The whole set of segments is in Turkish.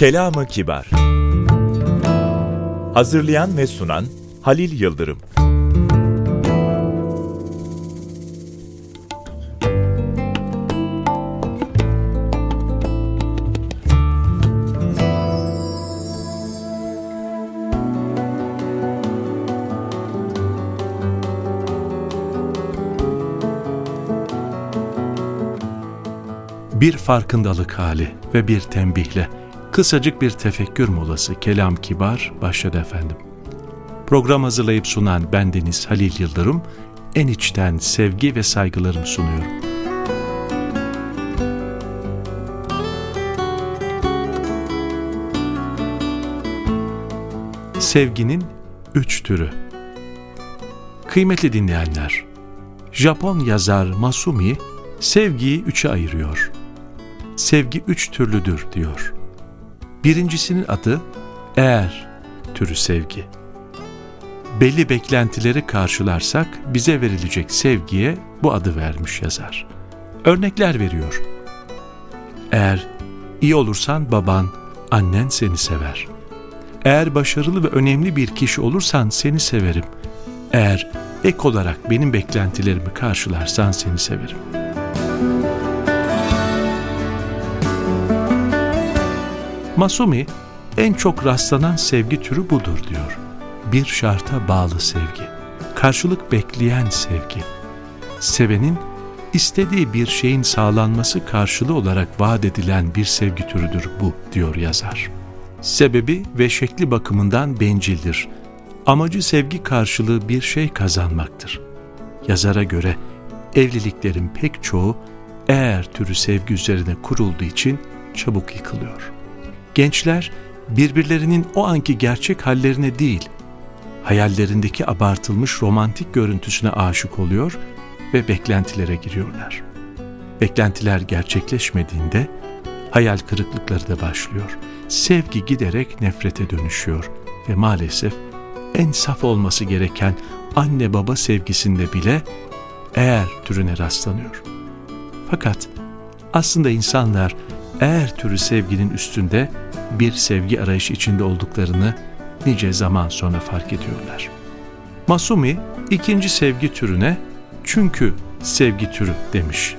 Kelam-ı Kibar. Hazırlayan ve sunan Halil Yıldırım. Bir farkındalık hali ve bir tembihle kısacık bir tefekkür molası Kelam Kibar başladı efendim. Program hazırlayıp sunan bendeniz Halil Yıldırım, en içten sevgi ve saygılarımı sunuyorum. Sevginin 3 türü. Kıymetli dinleyenler, Japon yazar Masumi sevgiyi 3'e ayırıyor. Sevgi 3 türlüdür diyor. Birincisinin adı eğer türü sevgi. Belli beklentileri karşılarsak bize verilecek sevgiye bu adı vermiş yazar. Örnekler veriyor. Eğer iyi olursan baban, annen seni sever. Eğer başarılı ve önemli bir kişi olursan seni severim. Eğer ek olarak benim beklentilerimi karşılarsan seni severim. Masumi, en çok rastlanan sevgi türü budur diyor. Bir şarta bağlı sevgi, karşılık bekleyen sevgi. Sevenin istediği bir şeyin sağlanması karşılığı olarak vaat edilen bir sevgi türüdür bu, diyor yazar. Sebebi ve şekli bakımından bencildir. Amacı sevgi karşılığı bir şey kazanmaktır. Yazara göre evliliklerin pek çoğu eğer türü sevgi üzerine kurulduğu için çabuk yıkılıyor. Gençler birbirlerinin o anki gerçek hallerine değil, hayallerindeki abartılmış romantik görüntüsüne aşık oluyor ve beklentilere giriyorlar. Beklentiler gerçekleşmediğinde hayal kırıklıkları da başlıyor. Sevgi giderek nefrete dönüşüyor ve maalesef en saf olması gereken anne baba sevgisinde bile eğer türüne rastlanıyor. Fakat aslında insanlar eğer türü sevginin üstünde bir sevgi arayışı içinde olduklarını nice zaman sonra fark ediyorlar. Masumi ikinci sevgi türüne çünkü sevgi türü demiş.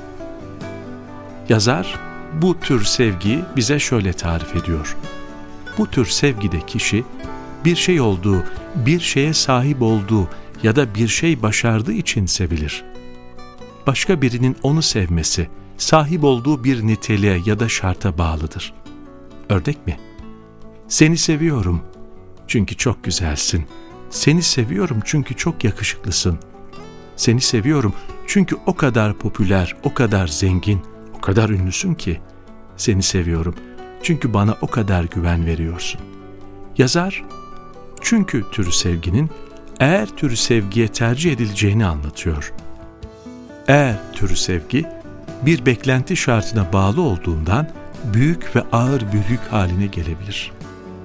Yazar bu tür sevgiyi bize şöyle tarif ediyor. Bu tür sevgide kişi bir şey olduğu, bir şeye sahip olduğu ya da bir şey başardığı için sevilir. Başka birinin onu sevmesi, sahip olduğu bir niteliğe ya da şarta bağlıdır. Örnek mi? Seni seviyorum çünkü çok güzelsin. Seni seviyorum çünkü çok yakışıklısın. Seni seviyorum çünkü o kadar popüler, o kadar zengin, o kadar ünlüsün ki. Seni seviyorum çünkü bana o kadar güven veriyorsun. Yazar, çünkü türü sevginin eğer türü sevgiye tercih edileceğini anlatıyor. Eğer türü sevgi, bir beklenti şartına bağlı olduğundan büyük ve ağır bir yük haline gelebilir.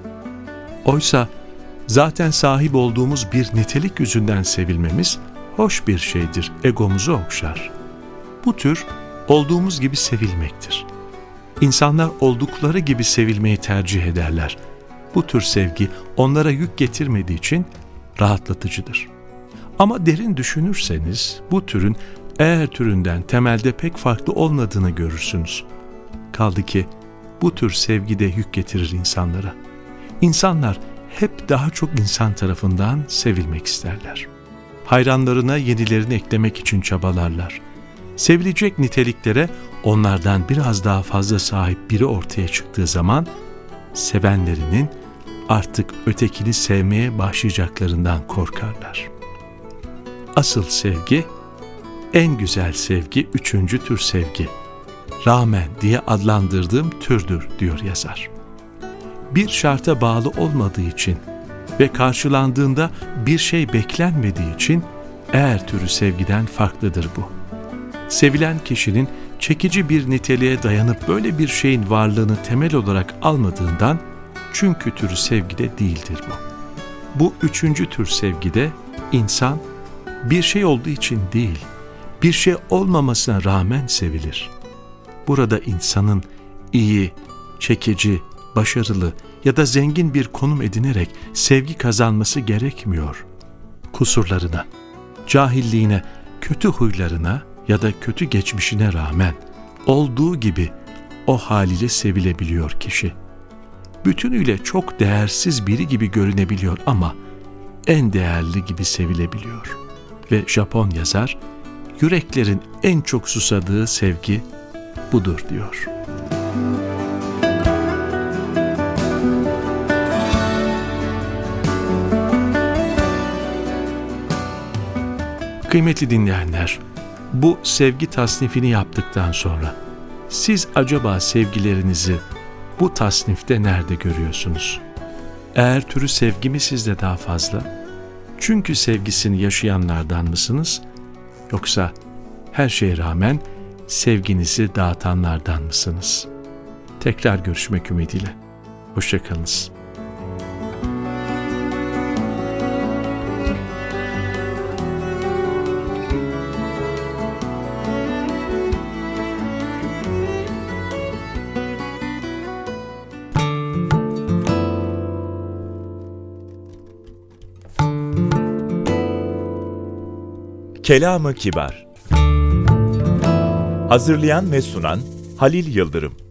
Oysa zaten sahip olduğumuz bir nitelik yüzünden sevilmemiz hoş bir şeydir, egomuzu okşar. Bu tür olduğumuz gibi sevilmektir. İnsanlar oldukları gibi sevilmeyi tercih ederler. Bu tür sevgi onlara yük getirmediği için rahatlatıcıdır. Ama derin düşünürseniz bu türün eğer türünden temelde pek farklı olmadığını görürsünüz. Kaldı ki bu tür sevgi de yük getirir insanlara. İnsanlar hep daha çok insan tarafından sevilmek isterler. Hayranlarına yenilerini eklemek için çabalarlar. Sevilecek niteliklere onlardan biraz daha fazla sahip biri ortaya çıktığı zaman sevenlerinin artık ötekini sevmeye başlayacaklarından korkarlar. Asıl sevgi, en güzel sevgi, üçüncü tür sevgi. Rağmen diye adlandırdığım türdür diyor yazar. Bir şarta bağlı olmadığı için ve karşılandığında bir şey beklenmediği için eğer türü sevgiden farklıdır bu. Sevilen kişinin çekici bir niteliğe dayanıp böyle bir şeyin varlığını temel olarak almadığından çünkü türü sevgide değildir bu. Bu üçüncü tür sevgide insan bir şey olduğu için değil, bir şey olmamasına rağmen sevilir. Burada insanın iyi, çekici, başarılı ya da zengin bir konum edinerek sevgi kazanması gerekmiyor. Kusurlarına, cahilliğine, kötü huylarına ya da kötü geçmişine rağmen olduğu gibi o haliyle sevilebiliyor kişi. Bütünüyle çok değersiz biri gibi görünebiliyor ama en değerli gibi sevilebiliyor. Ve Japon yazar, yüreklerin en çok susadığı sevgi budur diyor. Kıymetli dinleyenler, bu sevgi tasnifini yaptıktan sonra siz acaba sevgilerinizi bu tasnifte nerede görüyorsunuz? Eğer türü sevgi mi sizde daha fazla? Çünkü sevgisini yaşayanlardan mısınız? Yoksa her şeye rağmen sevginizi dağıtanlardan mısınız? Tekrar görüşmek ümidiyle. Hoşça kalınız. Kelamı Kibar. Hazırlayan ve sunan Halil Yıldırım.